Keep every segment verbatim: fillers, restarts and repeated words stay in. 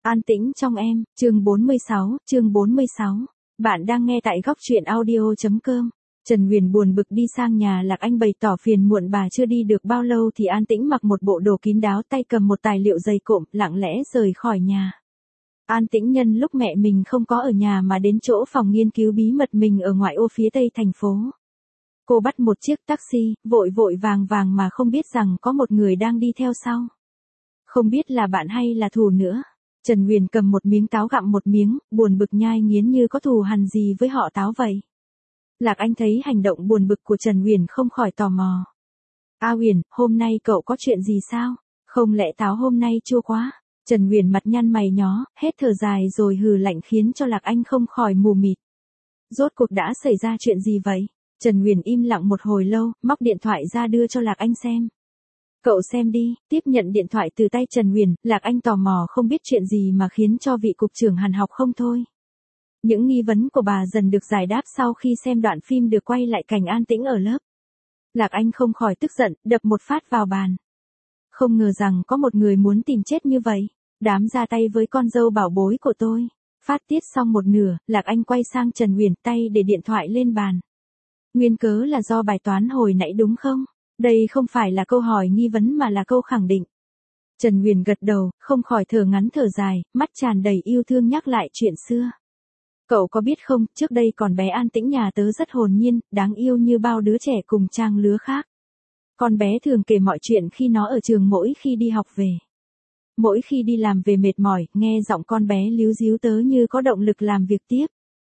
An tĩnh trong em, chương bốn mươi sáu, chương bốn mươi sáu. Bạn đang nghe tại góc truyện audio.com. Trần Huyền buồn bực đi sang nhà Lạc Anh bày tỏ phiền muộn bà chưa đi được bao lâu thì An Tĩnh mặc một bộ đồ kín đáo tay cầm một tài liệu dày cộm lặng lẽ rời khỏi nhà. An Tĩnh nhân lúc mẹ mình không có ở nhà mà đến chỗ phòng nghiên cứu bí mật mình ở ngoại ô phía tây thành phố. Cô bắt một chiếc taxi, vội vội vàng vàng mà không biết rằng có một người đang đi theo sau. Không biết là bạn hay là thù nữa. Trần Huyền cầm một miếng táo gặm một miếng, buồn bực nhai nghiến như có thù hằn gì với họ táo vậy. Lạc Anh thấy hành động buồn bực của Trần Huyền không khỏi tò mò. A Huyền, hôm nay cậu có chuyện gì sao? Không lẽ táo hôm nay chua quá? Trần Huyền mặt nhăn mày nhó, hết thở dài rồi hừ lạnh khiến cho Lạc Anh không khỏi mù mịt. Rốt cuộc đã xảy ra chuyện gì vậy? Trần Huyền im lặng một hồi lâu, móc điện thoại ra đưa cho Lạc Anh xem. Cậu xem đi, tiếp nhận điện thoại từ tay Trần Huyền, Lạc Anh tò mò không biết chuyện gì mà khiến cho vị cục trưởng hằn học không thôi. Những nghi vấn của bà dần được giải đáp sau khi xem đoạn phim được quay lại cảnh An Tĩnh ở lớp. Lạc Anh không khỏi tức giận, đập một phát vào bàn. Không ngờ rằng có một người muốn tìm chết như vậy, dám ra tay với con dâu bảo bối của tôi. Phát tiết xong một nửa, Lạc Anh quay sang Trần Huyền tay để điện thoại lên bàn. Nguyên cớ là do bài toán hồi nãy đúng không? Đây không phải là câu hỏi nghi vấn mà là câu khẳng định. Trần Huyền gật đầu, không khỏi thở ngắn thở dài, mắt tràn đầy yêu thương nhắc lại chuyện xưa. Cậu có biết không, trước đây còn bé An Tĩnh nhà tớ rất hồn nhiên, đáng yêu như bao đứa trẻ cùng trang lứa khác. Con bé thường kể mọi chuyện khi nó ở trường mỗi khi đi học về. Mỗi khi đi làm về mệt mỏi, nghe giọng con bé líu díu tớ như có động lực làm việc tiếp.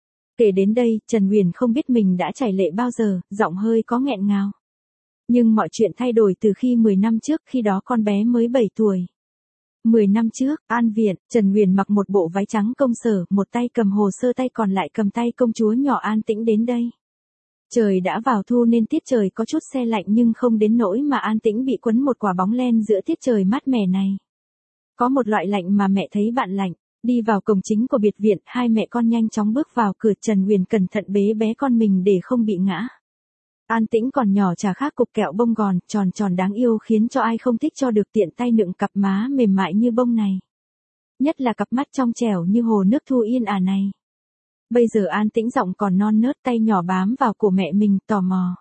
Kể đến đây, Trần Huyền không biết mình đã chảy lệ bao giờ, giọng hơi có nghẹn ngào. Nhưng mọi chuyện thay đổi từ khi mười năm trước, khi đó con bé mới bảy tuổi. mười năm trước, An Viện, Trần Huyền mặc một bộ váy trắng công sở, một tay cầm hồ sơ tay còn lại cầm tay công chúa nhỏ An Tĩnh đến đây. Trời đã vào thu nên tiết trời có chút se lạnh nhưng không đến nỗi mà An Tĩnh bị quấn một quả bóng len giữa tiết trời mát mẻ này. Có một loại lạnh mà mẹ thấy bạn lạnh. Đi vào cổng chính của biệt viện, hai mẹ con nhanh chóng bước vào cửa. Trần Huyền cẩn thận bế bé con mình để không bị ngã. An Tĩnh còn nhỏ chả khác cục kẹo bông gòn, tròn tròn đáng yêu khiến cho ai không thích cho được tiện tay nựng cặp má mềm mại như bông này. Nhất là cặp mắt trong trẻo như hồ nước thu yên ả này. Bây giờ An Tĩnh giọng còn non nớt, tay nhỏ bám vào cổ mẹ mình, tò mò.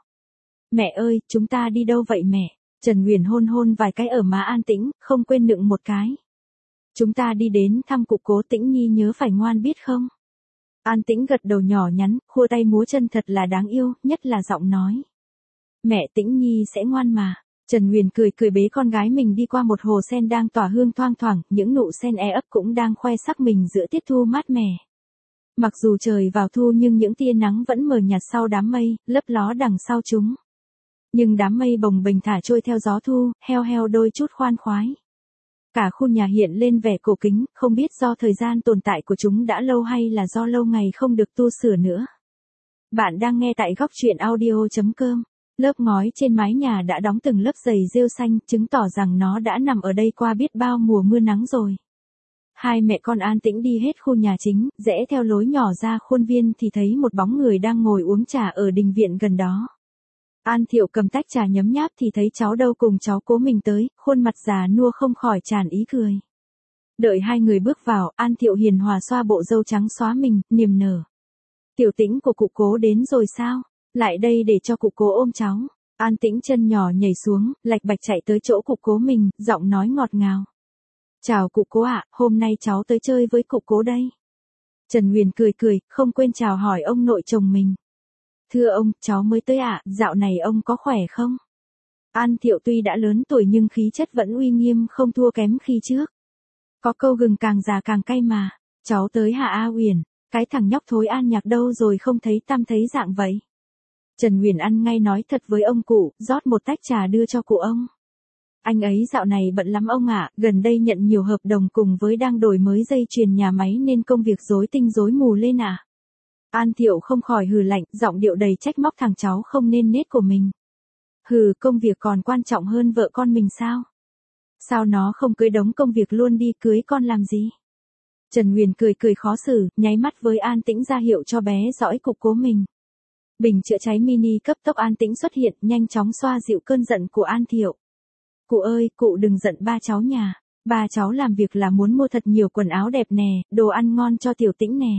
Mẹ ơi, chúng ta đi đâu vậy mẹ? Trần Huyền hôn hôn vài cái ở má An Tĩnh, không quên nựng một cái. Chúng ta đi đến thăm cụ Cố Tĩnh Nhi, nhớ phải ngoan biết không? An Tĩnh gật đầu nhỏ nhắn, khua tay múa chân thật là đáng yêu, nhất là giọng nói. Mẹ Tĩnh Nhi sẽ ngoan mà. Trần Huyền cười cười bế con gái mình đi qua một hồ sen đang tỏa hương thoang thoảng, những nụ sen e ấp cũng đang khoe sắc mình giữa tiết thu mát mẻ. Mặc dù trời vào thu nhưng những tia nắng vẫn mờ nhạt sau đám mây, lấp ló đằng sau chúng. Nhưng đám mây bồng bềnh thả trôi theo gió thu, heo heo đôi chút khoan khoái. Cả khu nhà hiện lên vẻ cổ kính, không biết do thời gian tồn tại của chúng đã lâu hay là do lâu ngày không được tu sửa nữa. Bạn đang nghe tại góc truyện audio.com. Lớp ngói trên mái nhà đã đóng từng lớp giày rêu xanh, chứng tỏ rằng nó đã nằm ở đây qua biết bao mùa mưa nắng rồi. Hai mẹ con An Tĩnh đi hết khu nhà chính, rẽ theo lối nhỏ ra khuôn viên thì thấy một bóng người đang ngồi uống trà ở đình viện gần đó. An Thiệu cầm tách trà nhấm nháp thì thấy cháu Đâu cùng cháu Cố mình tới, khuôn mặt già nua không khỏi tràn ý cười. Đợi hai người bước vào, An Thiệu hiền hòa xoa bộ râu trắng xóa mình, niềm nở. Tiểu Tĩnh của cụ Cố đến rồi sao? Lại đây để cho cụ Cố ôm cháu. An Tĩnh chân nhỏ nhảy xuống, lạch bạch chạy tới chỗ cụ Cố mình, giọng nói ngọt ngào. Chào cụ Cố ạ, hôm nay cháu tới chơi với cụ Cố đây. Trần Huyền cười cười, không quên chào hỏi ông nội chồng mình. Thưa ông, cháu mới tới ạ, dạo này ông có khỏe không? An Thiệu tuy đã lớn tuổi nhưng khí chất vẫn uy nghiêm không thua kém khi trước. Có câu gừng càng già càng cay mà. Cháu tới hả A Huyền? Cái thằng nhóc thối An Nhạc đâu rồi không thấy tăm thấy dạng vậy? Trần Huyền ăn ngay nói thật với ông cụ, rót một tách trà đưa cho cụ ông. Anh ấy dạo này bận lắm ông ạ, gần đây nhận nhiều hợp đồng cùng với đang đổi mới dây chuyền nhà máy nên công việc rối tinh rối mù lên ạ. À. An Thiệu không khỏi hừ lạnh, giọng điệu đầy trách móc thằng cháu không nên nết của mình. Hừ, công việc còn quan trọng hơn vợ con mình sao? Sao nó không cưới đống công việc luôn đi, cưới con làm gì? Trần Huyền cười cười khó xử, nháy mắt với An Tĩnh ra hiệu cho bé dõi cụ Cố mình. Bình chữa cháy mini cấp tốc An Tĩnh xuất hiện, nhanh chóng xoa dịu cơn giận của An Thiệu. Cụ ơi, cụ đừng giận ba cháu nhà. Ba cháu làm việc là muốn mua thật nhiều quần áo đẹp nè, đồ ăn ngon cho Tiểu Tĩnh nè.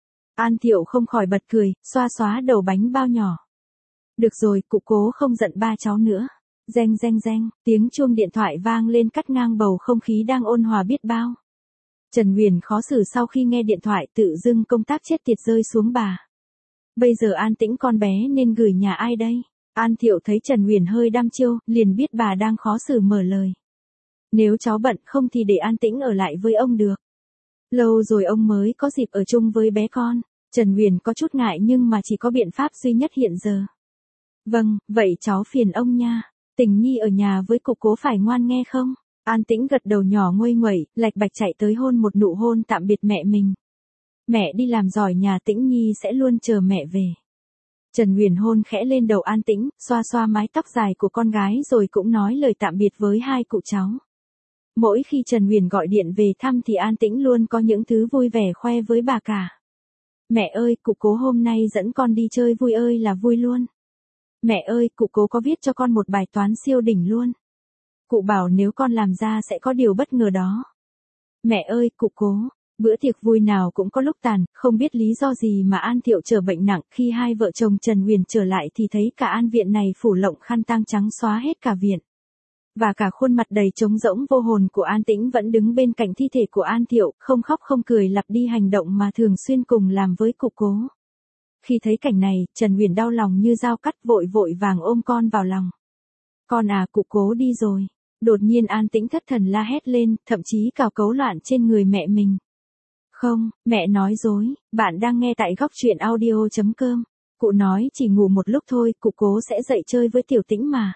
An Thiệu không khỏi bật cười, xoa xóa đầu bánh bao nhỏ. Được rồi, cụ Cố không giận ba cháu nữa. Reng reng reng, tiếng chuông điện thoại vang lên cắt ngang bầu không khí đang ôn hòa biết bao. Trần Huyền khó xử sau khi nghe điện thoại, tự dưng công tác chết tiệt rơi xuống bà. Bây giờ An Tĩnh con bé nên gửi nhà ai đây? An Thiệu thấy Trần Huyền hơi đăm chiêu, liền biết bà đang khó xử mở lời. Nếu cháu bận không thì để An Tĩnh ở lại với ông được. Lâu rồi ông mới có dịp ở chung với bé con. Trần Huyền có chút ngại nhưng mà chỉ có biện pháp duy nhất hiện giờ. Vâng, vậy cháu phiền ông nha. Tình Nhi ở nhà với cụ Cố phải ngoan nghe không? An Tĩnh gật đầu nhỏ nguây nguẩy, lạch bạch chạy tới hôn một nụ hôn tạm biệt mẹ mình. Mẹ đi làm giỏi, nhà Tĩnh Nhi sẽ luôn chờ mẹ về. Trần Huyền hôn khẽ lên đầu An Tĩnh, xoa xoa mái tóc dài của con gái rồi cũng nói lời tạm biệt với hai cụ cháu. Mỗi khi Trần Huyền gọi điện về thăm thì An Tĩnh luôn có những thứ vui vẻ khoe với bà cả. Mẹ ơi, cụ Cố hôm nay dẫn con đi chơi vui ơi là vui luôn. Mẹ ơi, cụ Cố có viết cho con một bài toán siêu đỉnh luôn. Cụ bảo nếu con làm ra sẽ có điều bất ngờ đó. Mẹ ơi, cụ Cố, bữa tiệc vui nào cũng có lúc tàn, không biết lý do gì mà An Thiệu trở bệnh nặng, khi hai vợ chồng Trần Huyền trở lại thì thấy cả An viện này phủ lộng khăn tang trắng xóa hết cả viện. Và cả khuôn mặt đầy trống rỗng vô hồn của An Tĩnh vẫn đứng bên cạnh thi thể của An Thiệu, không khóc không cười, lặp đi hành động mà thường xuyên cùng làm với cụ Cố. Khi thấy cảnh này, Trần Huyền đau lòng như dao cắt, vội vội vàng ôm con vào lòng. Con à, cụ Cố đi rồi. Đột nhiên An Tĩnh thất thần la hét lên, thậm chí cào cấu loạn trên người mẹ mình. Không, mẹ nói dối, bạn đang nghe tại góc truyện audio chấm com. Cụ nói chỉ ngủ một lúc thôi, cụ Cố sẽ dậy chơi với Tiểu Tĩnh mà.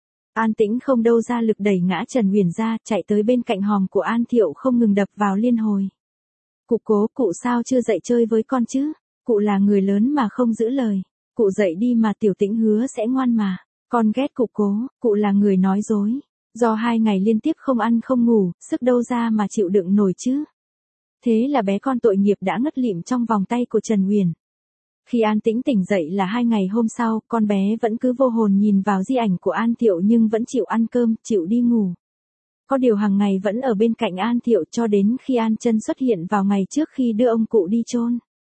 An Tĩnh không đâu ra lực đẩy ngã Trần Huyền ra, chạy tới bên cạnh hòm của An Thiệu không ngừng đập vào liên hồi. Cụ Cố, cụ sao chưa dậy chơi với con chứ? Cụ là người lớn mà không giữ lời. Cụ dậy đi mà, Tiểu Tĩnh hứa sẽ ngoan mà. Con ghét cụ Cố, cụ là người nói dối. Do hai ngày liên tiếp không ăn không ngủ, sức đâu ra mà chịu đựng nổi chứ. Thế là bé con tội nghiệp đã ngất lịm trong vòng tay của Trần Huyền. Khi An Tĩnh tỉnh dậy là hai ngày hôm sau, con bé vẫn cứ vô hồn nhìn vào di ảnh của An Thiệu nhưng vẫn chịu ăn cơm, chịu đi ngủ. Có điều hàng ngày vẫn ở bên cạnh An Thiệu cho đến khi An Chân xuất hiện vào ngày trước khi đưa ông cụ đi chôn.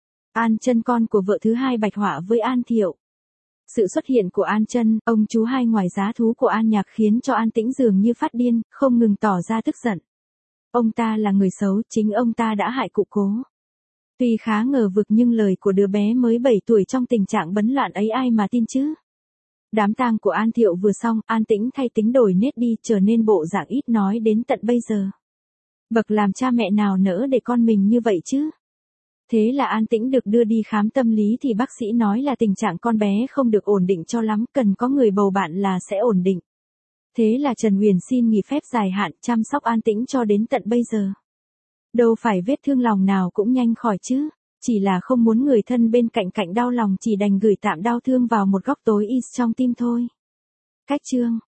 An Chân con của vợ thứ hai Bạch Họa với An Thiệu. Sự xuất hiện của An Chân, ông chú hai ngoài giá thú của An Nhạc khiến cho An Tĩnh dường như phát điên, không ngừng tỏ ra tức giận. Ông ta là người xấu, chính ông ta đã hại cụ Cố. Tuy khá ngờ vực nhưng lời của đứa bé mới bảy tuổi trong tình trạng bấn loạn ấy ai mà tin chứ. Đám tang của An Thiệu vừa xong, An Tĩnh thay tính đổi nết đi, trở nên bộ dạng ít nói đến tận bây giờ. Bậc làm cha mẹ nào nỡ để con mình như vậy chứ. Thế là An Tĩnh được đưa đi khám tâm lý thì bác sĩ nói là tình trạng con bé không được ổn định cho lắm, cần có người bầu bạn là sẽ ổn định. Thế là Trần Huyền xin nghỉ phép dài hạn chăm sóc An Tĩnh cho đến tận bây giờ. Đâu phải vết thương lòng nào cũng nhanh khỏi chứ, chỉ là không muốn người thân bên cạnh cạnh đau lòng, chỉ đành gửi tạm đau thương vào một góc tối is trong tim thôi. Cách chương